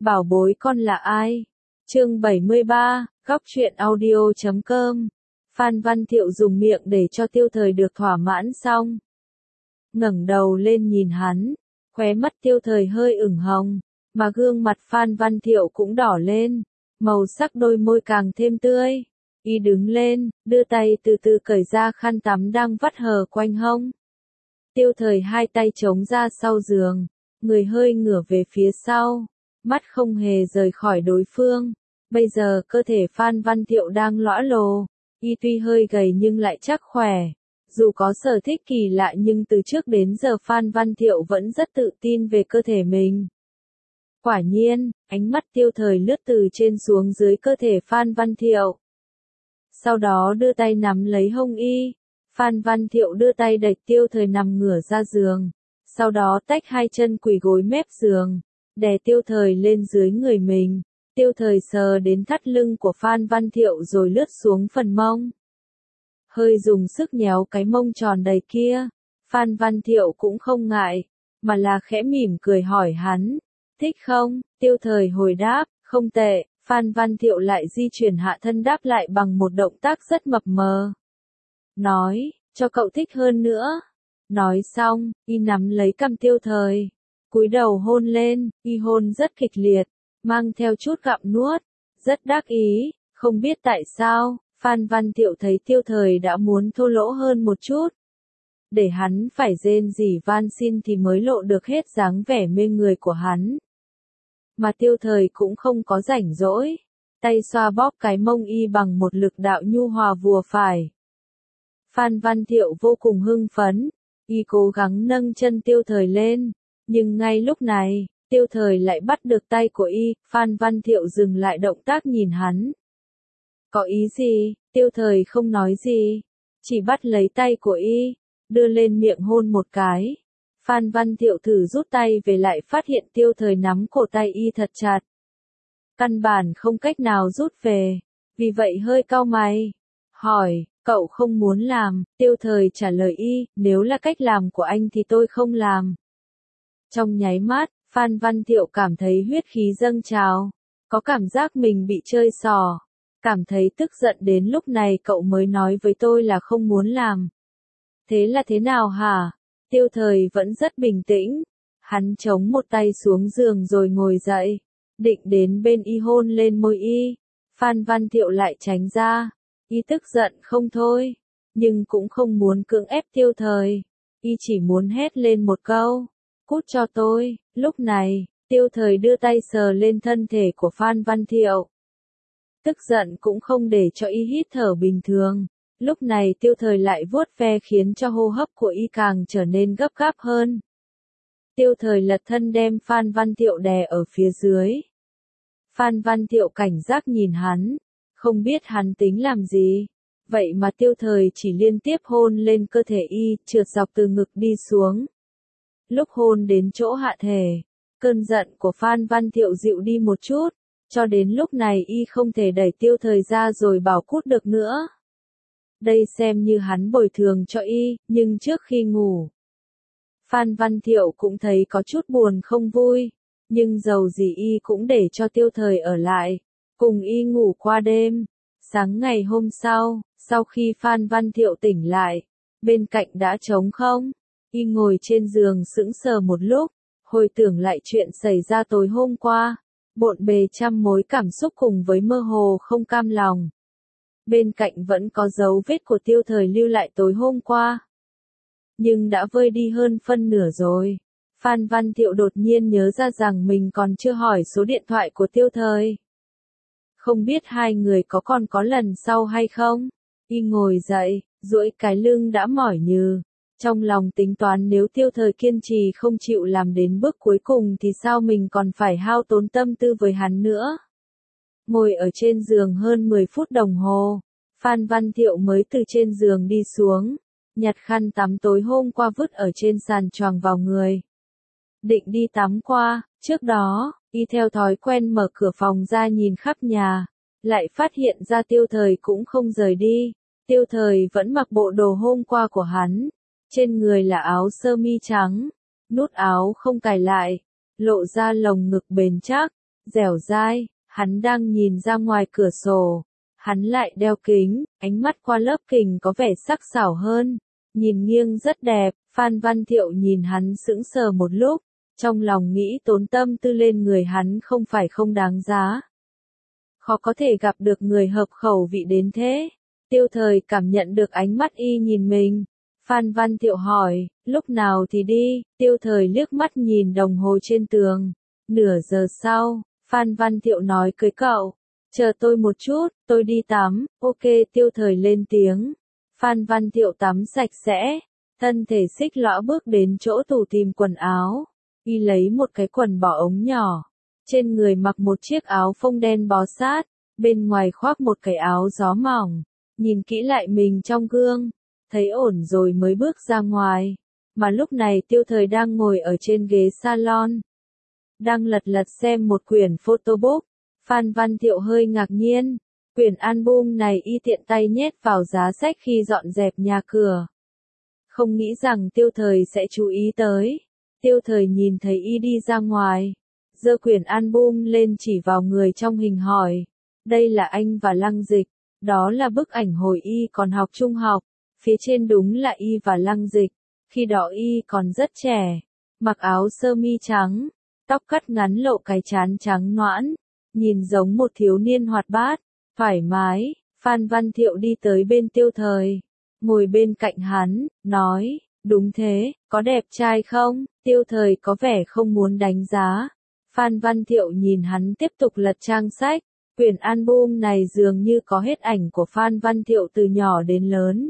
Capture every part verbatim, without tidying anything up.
Bảo bối con là ai? Chương bảy mươi ba, góc truyện audio chấm com. Phan Văn Thiệu dùng miệng để cho Tiêu Thời được thỏa mãn xong. Ngẩng đầu lên nhìn hắn, khóe mắt Tiêu Thời hơi ửng hồng, mà gương mặt Phan Văn Thiệu cũng đỏ lên, màu sắc đôi môi càng thêm tươi. Y đứng lên, đưa tay từ từ cởi ra khăn tắm đang vắt hờ quanh hông. Tiêu Thời hai tay chống ra sau giường, người hơi ngửa về phía sau, mắt không hề rời khỏi đối phương. Bây giờ cơ thể Phan Văn Thiệu đang lõa lồ, y tuy hơi gầy nhưng lại chắc khỏe. Dù có sở thích kỳ lạ nhưng từ trước đến giờ Phan Văn Thiệu vẫn rất tự tin về cơ thể mình. Quả nhiên, ánh mắt Tiêu Thời lướt từ trên xuống dưới cơ thể Phan Văn Thiệu. Sau đó đưa tay nắm lấy hông y. Phan Văn Thiệu đưa tay đẩy Tiêu Thời nằm ngửa ra giường. Sau đó tách hai chân quỳ gối mép giường, đè Tiêu Thời lên dưới người mình. Tiêu Thời sờ đến thắt lưng của Phan Văn Thiệu rồi lướt xuống phần mông. Hơi dùng sức nhéo cái mông tròn đầy kia. Phan Văn Thiệu cũng không ngại, mà là khẽ mỉm cười hỏi hắn, thích không? Tiêu Thời hồi đáp, không tệ. Phan Văn Thiệu lại di chuyển hạ thân đáp lại bằng một động tác rất mập mờ. Nói, cho cậu thích hơn nữa. Nói xong, y nắm lấy cằm Tiêu Thời, cúi đầu hôn lên, y hôn rất kịch liệt, mang theo chút gặm nuốt, rất đắc ý. Không biết tại sao, Phan Văn Thiệu thấy Tiêu Thời đã muốn thô lỗ hơn một chút. Để hắn phải rên rỉ van xin thì mới lộ được hết dáng vẻ mê người của hắn. Mà Tiêu Thời cũng không có rảnh rỗi, tay xoa bóp cái mông y bằng một lực đạo nhu hòa vừa phải. Phan Văn Thiệu vô cùng hưng phấn, y cố gắng nâng chân Tiêu Thời lên, nhưng ngay lúc này, Tiêu Thời lại bắt được tay của y. Phan Văn Thiệu dừng lại động tác nhìn hắn. Có ý gì? Tiêu Thời không nói gì, chỉ bắt lấy tay của y, đưa lên miệng hôn một cái. Phan Văn Thiệu thử rút tay về lại phát hiện Tiêu Thời nắm cổ tay y thật chặt. Căn bản không cách nào rút về, vì vậy hơi cau mày. Hỏi, cậu không muốn làm? Tiêu Thời trả lời y, nếu là cách làm của anh thì tôi không làm. Trong nháy mắt, Phan Văn Thiệu cảm thấy huyết khí dâng trào, có cảm giác mình bị chơi xỏ, cảm thấy tức giận đến lúc này cậu mới nói với tôi là không muốn làm. Thế là thế nào hả? Tiêu Thời vẫn rất bình tĩnh, hắn chống một tay xuống giường rồi ngồi dậy, định đến bên y hôn lên môi y. Phan Văn Thiệu lại tránh ra, y tức giận không thôi, nhưng cũng không muốn cưỡng ép Tiêu Thời, y chỉ muốn hét lên một câu, cút cho tôi. Lúc này, Tiêu Thời đưa tay sờ lên thân thể của Phan Văn Thiệu. Tức giận cũng không để cho y hít thở bình thường. Lúc này Tiêu Thời lại vuốt ve khiến cho hô hấp của y càng trở nên gấp gáp hơn. Tiêu Thời lật thân đem Phan Văn Thiệu đè ở phía dưới. Phan Văn Thiệu cảnh giác nhìn hắn, không biết hắn tính làm gì. Vậy mà Tiêu Thời chỉ liên tiếp hôn lên cơ thể y, trượt dọc từ ngực đi xuống. Lúc hôn đến chỗ hạ thể, cơn giận của Phan Văn Thiệu dịu đi một chút, cho đến lúc này y không thể đẩy Tiêu Thời ra rồi bảo cút được nữa. Đây xem như hắn bồi thường cho y, nhưng trước khi ngủ, Phan Văn Thiệu cũng thấy có chút buồn không vui, nhưng dầu gì y cũng để cho Tiêu Thời ở lại, cùng y ngủ qua đêm. Sáng ngày hôm sau, sau khi Phan Văn Thiệu tỉnh lại, bên cạnh đã trống không, y ngồi trên giường sững sờ một lúc, hồi tưởng lại chuyện xảy ra tối hôm qua, bộn bề trăm mối cảm xúc cùng với mơ hồ không cam lòng. Bên cạnh vẫn có dấu vết của Tiêu Thời lưu lại tối hôm qua, nhưng đã vơi đi hơn phân nửa rồi. Phan Văn Thiệu đột nhiên nhớ ra rằng mình còn chưa hỏi số điện thoại của Tiêu Thời. Không biết hai người có còn có lần sau hay không? Y ngồi dậy, duỗi cái lưng đã mỏi nhừ. Trong lòng tính toán nếu Tiêu Thời kiên trì không chịu làm đến bước cuối cùng thì sao mình còn phải hao tốn tâm tư với hắn nữa. Ngồi ở trên giường hơn mười phút đồng hồ, Phan Văn Thiệu mới từ trên giường đi xuống, nhặt khăn tắm tối hôm qua vứt ở trên sàn choàng vào người. Định đi tắm qua, trước đó, y theo thói quen mở cửa phòng ra nhìn khắp nhà, lại phát hiện ra Tiêu Thời cũng không rời đi. Tiêu Thời vẫn mặc bộ đồ hôm qua của hắn, trên người là áo sơ mi trắng, nút áo không cài lại, lộ ra lồng ngực bền chắc, dẻo dai, hắn đang nhìn ra ngoài cửa sổ. Hắn lại đeo kính, ánh mắt qua lớp kính có vẻ sắc sảo hơn, nhìn nghiêng rất đẹp. Phan Văn Thiệu nhìn hắn sững sờ một lúc, trong lòng nghĩ tốn tâm tư lên người hắn không phải không đáng giá. Khó có thể gặp được người hợp khẩu vị đến thế. Tiêu Thời cảm nhận được ánh mắt y nhìn mình. Phan Văn Thiệu hỏi, lúc nào thì đi? Tiêu Thời liếc mắt nhìn đồng hồ trên tường. Nửa giờ sau, Phan Văn Thiệu nói cưới cậu. Chờ tôi một chút, tôi đi tắm. Ok, Tiêu Thời lên tiếng. Phan Văn Thiệu tắm sạch sẽ, thân thể xích lõa bước đến chỗ tủ tìm quần áo. Y lấy một cái quần bò ống nhỏ. Trên người mặc một chiếc áo phông đen bó sát, bên ngoài khoác một cái áo gió mỏng. Nhìn kỹ lại mình trong gương, thấy ổn rồi mới bước ra ngoài. Mà lúc này Tiêu Thời đang ngồi ở trên ghế salon, đang lật lật xem một quyển photobook. Phan Văn Thiệu hơi ngạc nhiên, quyển album này y tiện tay nhét vào giá sách khi dọn dẹp nhà cửa. Không nghĩ rằng Tiêu Thời sẽ chú ý tới. Tiêu Thời nhìn thấy y đi ra ngoài, giơ quyển album lên chỉ vào người trong hình hỏi, đây là anh và Lăng Dịch. Đó là bức ảnh hồi y còn học trung học, phía trên đúng là y và Lăng Dịch, khi đó y còn rất trẻ, mặc áo sơ mi trắng, tóc cắt ngắn lộ cái trán trắng nõn, nhìn giống một thiếu niên hoạt bát, thoải mái. Phan Văn Thiệu đi tới bên Tiêu Thời, ngồi bên cạnh hắn, nói, đúng thế, có đẹp trai không? Tiêu Thời có vẻ không muốn đánh giá. Phan Văn Thiệu nhìn hắn tiếp tục lật trang sách. Quyển album này dường như có hết ảnh của Phan Văn Thiệu từ nhỏ đến lớn.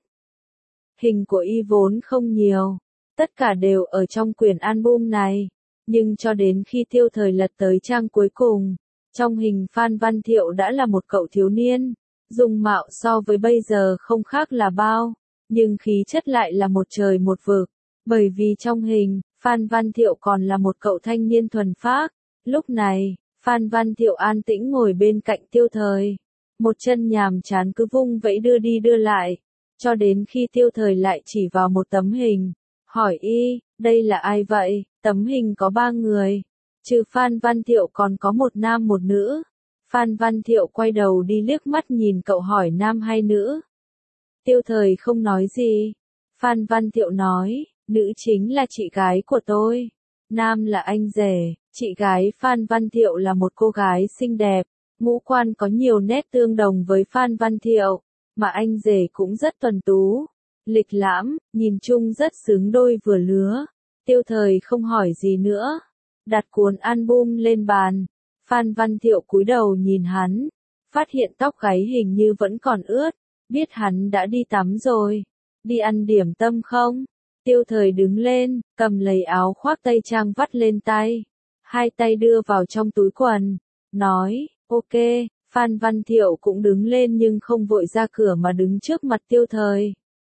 Hình của y vốn không nhiều, tất cả đều ở trong quyển album này, nhưng cho đến khi Tiêu Thời lật tới trang cuối cùng, trong hình Phan Văn Thiệu đã là một cậu thiếu niên, dung mạo so với bây giờ không khác là bao, nhưng khí chất lại là một trời một vực, bởi vì trong hình, Phan Văn Thiệu còn là một cậu thanh niên thuần phác. Lúc này, Phan Văn Thiệu an tĩnh ngồi bên cạnh Tiêu Thời, một chân nhàm chán cứ vung vẫy đưa đi đưa lại, cho đến khi Tiêu Thời lại chỉ vào một tấm hình, hỏi y, đây là ai vậy? Tấm hình có ba người, trừ Phan Văn Thiệu còn có một nam một nữ. Phan Văn Thiệu quay đầu đi liếc mắt nhìn cậu hỏi nam hay nữ. Tiêu Thời không nói gì. Phan Văn Thiệu nói, nữ chính là chị gái của tôi, nam là anh rể. Chị gái Phan Văn Thiệu là một cô gái xinh đẹp, ngũ quan có nhiều nét tương đồng với Phan Văn Thiệu, mà anh rể cũng rất tuấn tú, lịch lãm, nhìn chung rất xứng đôi vừa lứa. Tiêu Thời không hỏi gì nữa, đặt cuốn album lên bàn. Phan Văn Thiệu cúi đầu nhìn hắn, phát hiện tóc gáy hình như vẫn còn ướt, biết hắn đã đi tắm rồi. Đi ăn điểm tâm không? Tiêu Thời đứng lên, cầm lấy áo khoác tây trang vắt lên tay. Hai tay đưa vào trong túi quần, nói, ok. Phan Văn Thiệu cũng đứng lên nhưng không vội ra cửa mà đứng trước mặt Tiêu Thời.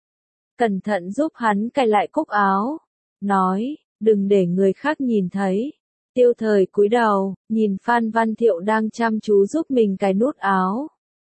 Cẩn thận giúp hắn cài lại cúc áo, nói, đừng để người khác nhìn thấy. Tiêu Thời cúi đầu, nhìn Phan Văn Thiệu đang chăm chú giúp mình cài nút áo.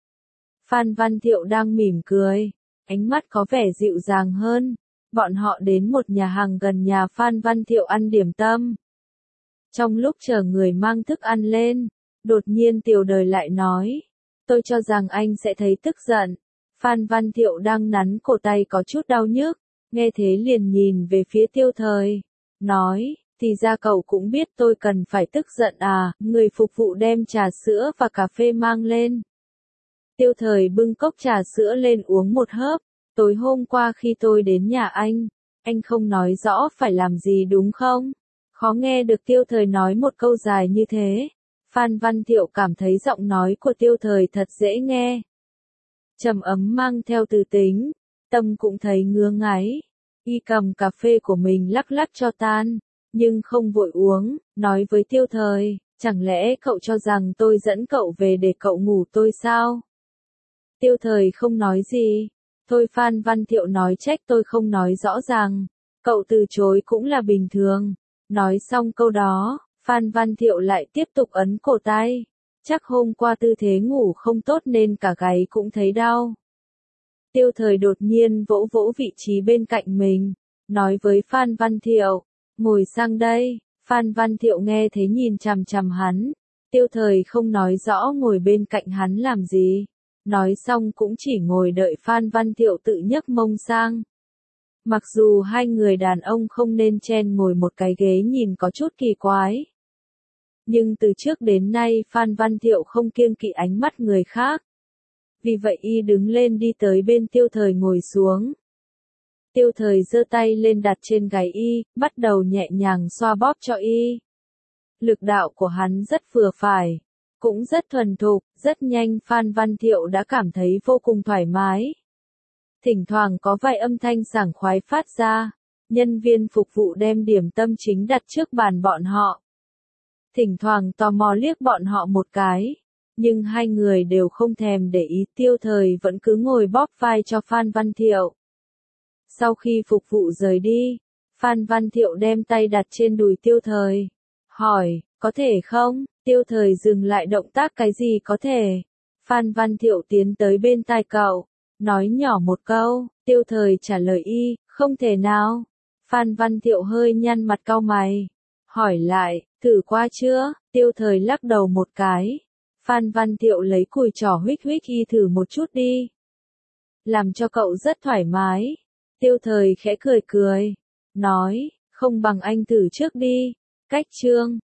Phan Văn Thiệu đang mỉm cười, ánh mắt có vẻ dịu dàng hơn. Bọn họ đến một nhà hàng gần nhà Phan Văn Thiệu ăn điểm tâm. Trong lúc chờ người mang thức ăn lên, đột nhiên Tiểu Đời lại nói, tôi cho rằng anh sẽ thấy tức giận. Phan Văn Thiệu đang nắn cổ tay có chút đau nhức, nghe thế liền nhìn về phía Tiêu Thời, nói, thì ra cậu cũng biết tôi cần phải tức giận à. Người phục vụ đem trà sữa và cà phê mang lên. Tiêu Thời bưng cốc trà sữa lên uống một hớp, tối hôm qua khi tôi đến nhà anh, anh không nói rõ phải làm gì đúng không? Khó nghe được Tiêu Thời nói một câu dài như thế. Phan Văn Thiệu cảm thấy giọng nói của Tiêu Thời thật dễ nghe, trầm ấm mang theo từ tính, tâm cũng thấy ngứa ngáy. Y cầm cà phê của mình lắc lắc cho tan, nhưng không vội uống, nói với Tiêu Thời, chẳng lẽ cậu cho rằng tôi dẫn cậu về để cậu ngủ tôi sao? Tiêu Thời không nói gì. Thôi Phan Văn Thiệu nói trách tôi không nói rõ ràng, cậu từ chối cũng là bình thường. Nói xong câu đó, Phan Văn Thiệu lại tiếp tục ấn cổ tay. Chắc hôm qua tư thế ngủ không tốt nên cả gáy cũng thấy đau. Tiêu Thời đột nhiên vỗ vỗ vị trí bên cạnh mình, nói với Phan Văn Thiệu, ngồi sang đây. Phan Văn Thiệu nghe thế nhìn chằm chằm hắn. Tiêu Thời không nói rõ ngồi bên cạnh hắn làm gì. Nói xong cũng chỉ ngồi đợi Phan Văn Thiệu tự nhấc mông sang. Mặc dù hai người đàn ông không nên chen ngồi một cái ghế nhìn có chút kỳ quái. Nhưng từ trước đến nay Phan Văn Thiệu không kiêng kỵ ánh mắt người khác. Vì vậy y đứng lên đi tới bên Tiêu Thời ngồi xuống. Tiêu Thời giơ tay lên đặt trên gáy y, bắt đầu nhẹ nhàng xoa bóp cho y. Lực đạo của hắn rất vừa phải, cũng rất thuần thục, rất nhanh Phan Văn Thiệu đã cảm thấy vô cùng thoải mái. Thỉnh thoảng có vài âm thanh sảng khoái phát ra, nhân viên phục vụ đem điểm tâm chính đặt trước bàn bọn họ. Thỉnh thoảng tò mò liếc bọn họ một cái, nhưng hai người đều không thèm để ý. Tiêu Thời vẫn cứ ngồi bóp vai cho Phan Văn Thiệu. Sau khi phục vụ rời đi, Phan Văn Thiệu đem tay đặt trên đùi Tiêu Thời, hỏi, có thể không? Tiêu Thời dừng lại động tác. Cái gì có thể? Phan Văn Thiệu tiến tới bên tai cậu, nói nhỏ một câu. Tiêu Thời trả lời y, không thể nào. Phan Văn Thiệu hơi nhăn mặt cau mày, hỏi lại, thử qua chưa? Tiêu Thời lắc đầu một cái. Phan Văn Thiệu lấy cùi trỏ huých huých y, thử một chút đi. Làm cho cậu rất thoải mái. Tiêu Thời khẽ cười cười, nói, không bằng anh thử trước đi. Cách chương